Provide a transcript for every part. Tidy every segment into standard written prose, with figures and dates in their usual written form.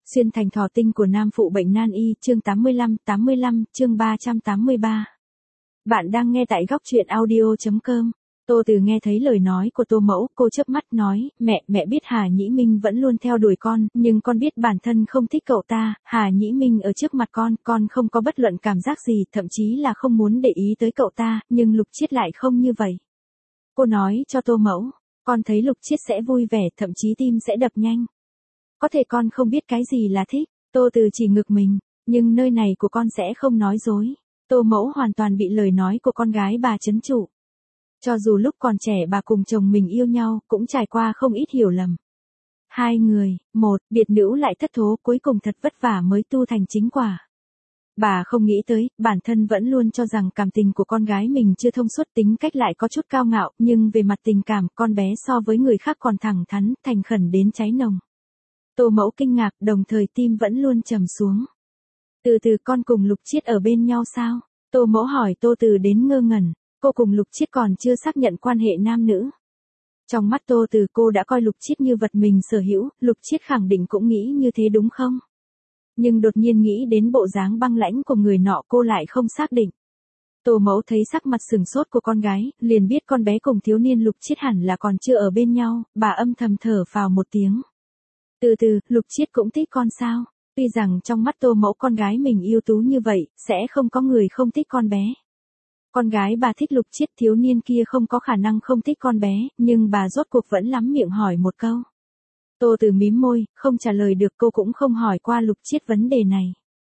Xuyên thành thỏ tinh của nam phụ bệnh nan y, chương 85, chương 383. Bạn đang nghe tại góc truyện audio.com. Tô Từ nghe thấy lời nói của Tô Mẫu, cô chớp mắt nói, mẹ biết Hà Nhĩ Minh vẫn luôn theo đuổi con, nhưng con biết bản thân không thích cậu ta, Hà Nhĩ Minh ở trước mặt con không có bất luận cảm giác gì, thậm chí là không muốn để ý tới cậu ta, nhưng Lục Chiết lại không như vậy. Cô nói cho Tô Mẫu, con thấy Lục Chiết sẽ vui vẻ, thậm chí tim sẽ đập nhanh. Có thể con không biết cái gì là thích, Tô Từ chỉ ngực mình, nhưng nơi này của con sẽ không nói dối. Tô Mẫu hoàn toàn bị lời nói của con gái bà trấn trụ. Cho dù lúc còn trẻ bà cùng chồng mình yêu nhau, cũng trải qua không ít hiểu lầm. Hai người, một, biệt nữ lại thất thố, cuối cùng thật vất vả mới tu thành chính quả. Bà không nghĩ tới, bản thân vẫn luôn cho rằng cảm tình của con gái mình chưa thông suốt, tính cách lại có chút cao ngạo, nhưng về mặt tình cảm, con bé so với người khác còn thẳng thắn, thành khẩn đến cháy nồng. Tô Mẫu kinh ngạc, đồng thời tim vẫn luôn trầm xuống. Từ từ con cùng Lục Chiết ở bên nhau sao? Tô Mẫu hỏi Tô Từ đến ngơ ngẩn, cô cùng Lục Chiết còn chưa xác nhận quan hệ nam nữ. Trong mắt Tô Từ cô đã coi Lục Chiết như vật mình sở hữu, Lục Chiết khẳng định cũng nghĩ như thế đúng không? Nhưng đột nhiên nghĩ đến bộ dáng băng lãnh của người nọ cô lại không xác định. Tô Mẫu thấy sắc mặt sừng sốt của con gái, liền biết con bé cùng thiếu niên Lục Chiết hẳn là còn chưa ở bên nhau, bà âm thầm thở phào một tiếng. Từ từ, Lục Chiết cũng thích con sao? Tuy rằng trong mắt Tô Mẫu con gái mình ưu tú như vậy, sẽ không có người không thích con bé. Con gái bà thích Lục Chiết, thiếu niên kia không có khả năng không thích con bé, nhưng bà rốt cuộc vẫn lắm miệng hỏi một câu. Tô Từ mím môi, không trả lời được, cô cũng không hỏi qua Lục Chiết vấn đề này.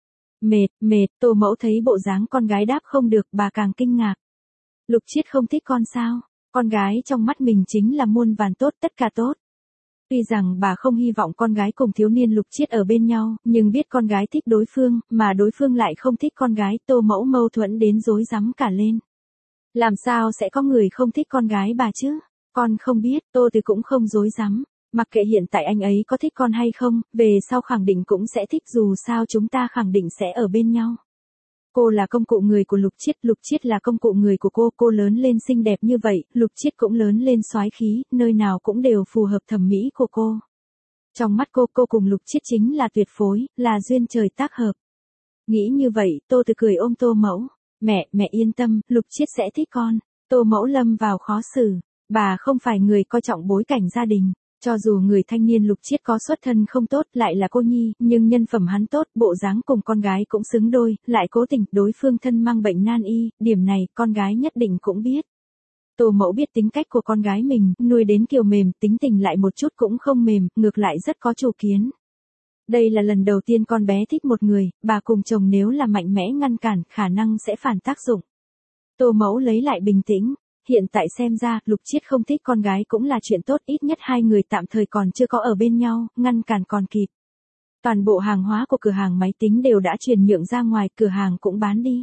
Mệt, Tô Mẫu thấy bộ dáng con gái đáp không được, bà càng kinh ngạc. Lục Chiết không thích con sao? Con gái trong mắt mình chính là muôn vàn tốt, tất cả tốt. Tuy rằng bà không hy vọng con gái cùng thiếu niên Lục Chiết ở bên nhau, nhưng biết con gái thích đối phương, mà đối phương lại không thích con gái, Tô Mẫu mâu thuẫn đến rối rắm cả lên. Làm sao sẽ có người không thích con gái bà chứ? Con không biết, Tô Từ cũng không rối rắm. Mặc kệ hiện tại anh ấy có thích con hay không, về sau khẳng định cũng sẽ thích, dù sao chúng ta khẳng định sẽ ở bên nhau. Cô là công cụ người của Lục Chiết là công cụ người của cô lớn lên xinh đẹp như vậy, Lục Chiết cũng lớn lên soái khí, nơi nào cũng đều phù hợp thẩm mỹ của cô. Trong mắt cô cùng Lục Chiết chính là tuyệt phối, là duyên trời tác hợp. Nghĩ như vậy, Tô Từ cười ôm Tô Mẫu, mẹ yên tâm, Lục Chiết sẽ thích con. Tô Mẫu lâm vào khó xử, bà không phải người coi trọng bối cảnh gia đình. Cho dù người thanh niên Lục Chiết có xuất thân không tốt, lại là cô nhi, nhưng nhân phẩm hắn tốt, bộ dáng cùng con gái cũng xứng đôi, lại cố tình, đối phương thân mang bệnh nan y, điểm này, con gái nhất định cũng biết. Tô Mẫu biết tính cách của con gái mình, nuôi đến kiều mềm, tính tình lại một chút cũng không mềm, ngược lại rất có chủ kiến. Đây là lần đầu tiên con bé thích một người, bà cùng chồng nếu là mạnh mẽ ngăn cản, khả năng sẽ phản tác dụng. Tô Mẫu lấy lại bình tĩnh. Hiện tại xem ra, Lục Chiết không thích con gái cũng là chuyện tốt, ít nhất hai người tạm thời còn chưa có ở bên nhau, ngăn cản còn kịp. Toàn bộ hàng hóa của cửa hàng máy tính đều đã chuyển nhượng ra ngoài, cửa hàng cũng bán đi.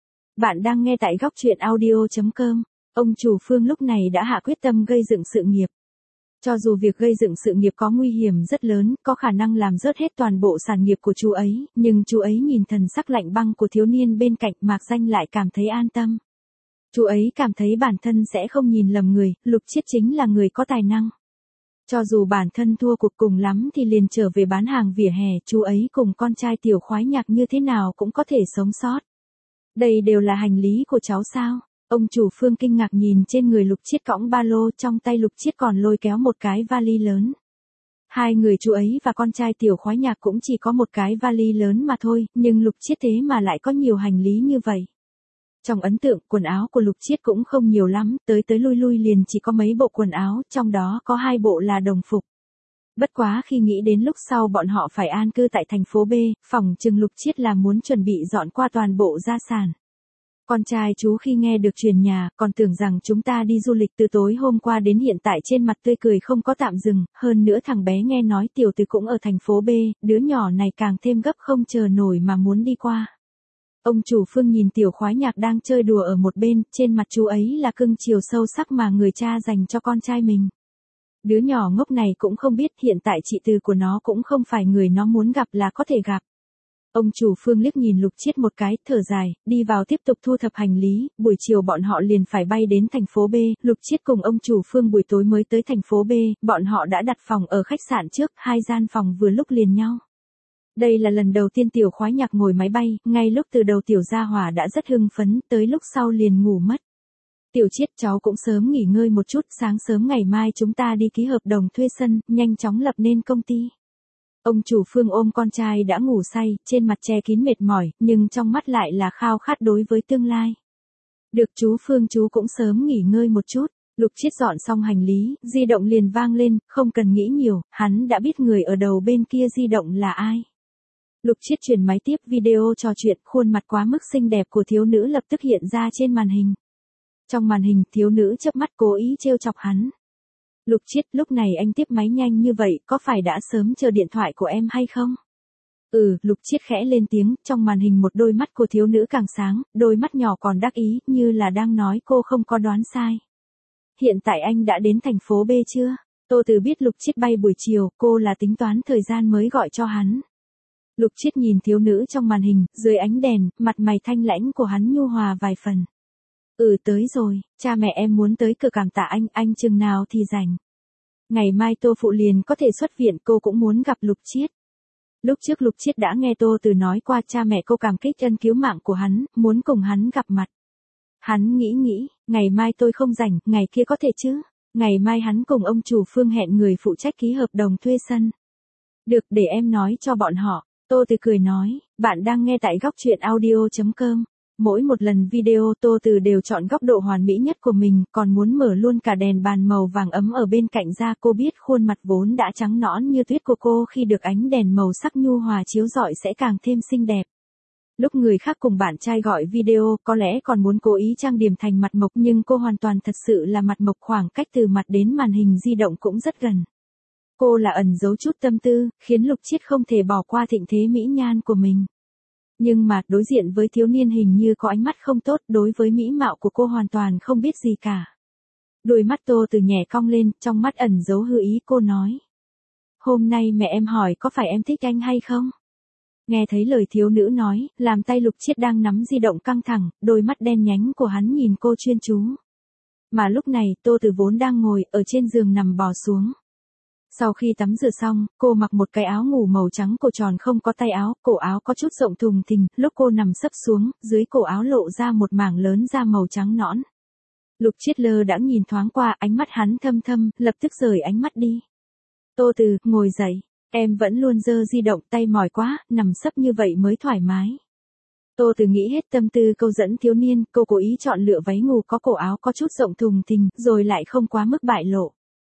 Bạn đang nghe tại góc truyện audio.com. Ông chủ Phương lúc này đã hạ quyết tâm gây dựng sự nghiệp. Cho dù việc gây dựng sự nghiệp có nguy hiểm rất lớn, có khả năng làm rớt hết toàn bộ sản nghiệp của chú ấy, nhưng chú ấy nhìn thần sắc lạnh băng của thiếu niên bên cạnh, Mạc Danh lại cảm thấy an tâm. Chú ấy cảm thấy bản thân sẽ không nhìn lầm người, Lục Chiết chính là người có tài năng. Cho dù bản thân thua cuộc cùng lắm thì liền trở về bán hàng vỉa hè, chú ấy cùng con trai Tiểu Khoái Nhạc như thế nào cũng có thể sống sót. Đây đều là hành lý của cháu sao? Ông chủ Phương kinh ngạc nhìn trên người Lục Chiết cõng ba lô, trong tay Lục Chiết còn lôi kéo một cái vali lớn. Hai người chú ấy và con trai Tiểu Khoái Nhạc cũng chỉ có một cái vali lớn mà thôi, nhưng Lục Chiết thế mà lại có nhiều hành lý như vậy. Trong ấn tượng, quần áo của Lục Chiết cũng không nhiều lắm, tới lui liền chỉ có mấy bộ quần áo, trong đó có 2 bộ là đồng phục. Bất quá khi nghĩ đến lúc sau bọn họ phải an cư tại thành phố B, phỏng chừng Lục Chiết là muốn chuẩn bị dọn qua toàn bộ gia sản. Con trai chú khi nghe được chuyển nhà, còn tưởng rằng chúng ta đi du lịch từ tối hôm qua đến hiện tại, trên mặt tươi cười không có tạm dừng, hơn nữa thằng bé nghe nói Tiểu Từ cũng ở thành phố B, đứa nhỏ này càng thêm gấp không chờ nổi mà muốn đi qua. Ông chủ Phương nhìn Tiểu Khoái Nhạc đang chơi đùa ở một bên, trên mặt chú ấy là cưng chiều sâu sắc mà người cha dành cho con trai mình. Đứa nhỏ ngốc này cũng không biết hiện tại chị Từ của nó cũng không phải người nó muốn gặp là có thể gặp. Ông chủ Phương liếc nhìn Lục Chiết một cái, thở dài, đi vào tiếp tục thu thập hành lý, buổi chiều bọn họ liền phải bay đến thành phố B, Lục Chiết cùng ông chủ Phương buổi tối mới tới thành phố B, bọn họ đã đặt phòng ở khách sạn trước, 2 gian phòng vừa lúc liền nhau. Đây là lần đầu tiên Tiểu Khoái Nhạc ngồi máy bay, ngay lúc từ đầu Tiểu Gia Hỏa đã rất hưng phấn, tới lúc sau liền ngủ mất. Tiểu Chiết, cháu cũng sớm nghỉ ngơi một chút, sáng sớm ngày mai chúng ta đi ký hợp đồng thuê sân, nhanh chóng lập nên công ty. Ông chủ Phương ôm con trai đã ngủ say, trên mặt che kín mệt mỏi, nhưng trong mắt lại là khao khát đối với tương lai. Được chú Phương, chú cũng sớm nghỉ ngơi một chút. Lục Chiết dọn xong hành lý, di động liền vang lên, không cần nghĩ nhiều, hắn đã biết người ở đầu bên kia di động là ai. Lục Chiết chuyển máy tiếp video trò chuyện, khuôn mặt quá mức xinh đẹp của thiếu nữ lập tức hiện ra trên màn hình. Trong màn hình, thiếu nữ chớp mắt cố ý trêu chọc hắn. Lục Chiết, lúc này anh tiếp máy nhanh như vậy, có phải đã sớm chờ điện thoại của em hay không? Lục Chiết khẽ lên tiếng, trong màn hình một đôi mắt của thiếu nữ càng sáng, đôi mắt nhỏ còn đắc ý, như là đang nói cô không có đoán sai. Hiện tại anh đã đến thành phố B chưa? Tô Từ biết Lục Chiết bay buổi chiều, cô là tính toán thời gian mới gọi cho hắn. Lục Chiết nhìn thiếu nữ trong màn hình, dưới ánh đèn, mặt mày thanh lãnh của hắn nhu hòa vài phần. Tới rồi, cha mẹ em muốn tới cửa cảm tạ anh chừng nào thì rảnh. Ngày mai Tô phụ liền có thể xuất viện, cô cũng muốn gặp Lục Chiết. Lúc trước Lục Chiết đã nghe Tô Từ nói qua cha mẹ cô cảm kích ân cứu mạng của hắn, muốn cùng hắn gặp mặt. Hắn nghĩ, ngày mai tôi không rảnh, ngày kia có thể chứ. Ngày mai hắn cùng ông chủ Phương hẹn người phụ trách ký hợp đồng thuê sân. Được, để em nói cho bọn họ. Tô Từ cười nói, bạn đang nghe tại góc truyện audio.com. Mỗi một lần video Tô Từ đều chọn góc độ hoàn mỹ nhất của mình, còn muốn mở luôn cả đèn bàn màu vàng ấm ở bên cạnh ra. Cô biết khuôn mặt vốn đã trắng nõn như tuyết của cô khi được ánh đèn màu sắc nhu hòa chiếu rọi sẽ càng thêm xinh đẹp. Lúc người khác cùng bạn trai gọi video, có lẽ còn muốn cố ý trang điểm thành mặt mộc, nhưng cô hoàn toàn thật sự là mặt mộc, khoảng cách từ mặt đến màn hình di động cũng rất gần. Cô là ẩn giấu chút tâm tư, khiến Lục Chiết không thể bỏ qua thịnh thế mỹ nhan của mình. Nhưng mà, đối diện với thiếu niên hình như có ánh mắt không tốt, đối với mỹ mạo của cô hoàn toàn không biết gì cả. Đôi mắt Tô Từ nhẹ cong lên, trong mắt ẩn giấu hư ý, cô nói. Hôm nay mẹ em hỏi có phải em thích anh hay không? Nghe thấy lời thiếu nữ nói, làm tay Lục Chiết đang nắm di động căng thẳng, đôi mắt đen nhánh của hắn nhìn cô chuyên chú. Mà lúc này, Tô Từ vốn đang ngồi ở trên giường nằm bò xuống. Sau khi tắm rửa xong, cô mặc một cái áo ngủ màu trắng cổ tròn không có tay áo, cổ áo có chút rộng thùng thình, lúc cô nằm sấp xuống, dưới cổ áo lộ ra một mảng lớn da màu trắng nõn. Lục Chiết lơ đãng nhìn thoáng qua, ánh mắt hắn thâm thâm, lập tức rời ánh mắt đi. Tô Từ, ngồi dậy, em vẫn luôn giơ di động, tay mỏi quá, nằm sấp như vậy mới thoải mái. Tô Từ nghĩ hết tâm tư câu dẫn thiếu niên, cô cố ý chọn lựa váy ngủ có cổ áo có chút rộng thùng thình, rồi lại không quá mức bại lộ.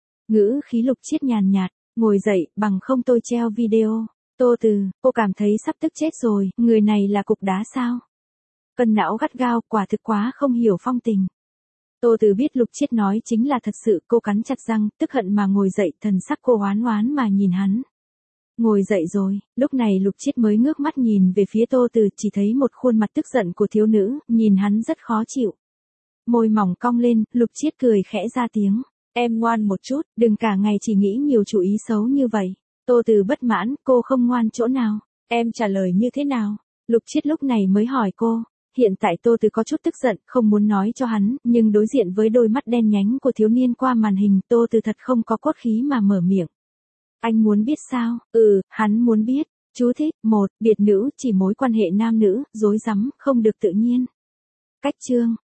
Ngữ khí Lục Chiết nhàn nhạt, ngồi dậy, bằng không tôi treo video. Tô Từ, cô cảm thấy sắp tức chết rồi, người này là cục đá sao? Cân não gắt gao, quả thực quá không hiểu phong tình. Tô Từ biết Lục Chiết nói chính là thật sự, cô cắn chặt răng, tức hận mà ngồi dậy, thần sắc cô oán oán mà nhìn hắn. Ngồi dậy rồi, lúc này Lục Chiết mới ngước mắt nhìn về phía Tô Từ, chỉ thấy một khuôn mặt tức giận của thiếu nữ, nhìn hắn rất khó chịu. Môi mỏng cong lên, Lục Chiết cười khẽ ra tiếng. Em ngoan một chút, đừng cả ngày chỉ nghĩ nhiều chủ ý xấu như vậy. Tô Từ bất mãn, cô không ngoan chỗ nào? Em trả lời như thế nào? Lục Chiết lúc này mới hỏi cô. Hiện tại Tô Từ có chút tức giận, không muốn nói cho hắn, nhưng đối diện với đôi mắt đen nhánh của thiếu niên qua màn hình, Tô Từ thật không có cốt khí mà mở miệng. Anh muốn biết sao? Hắn muốn biết. Chú thích, 1, biệt nữ, chỉ mối quan hệ nam nữ, rối rắm, không được tự nhiên. Cách chương.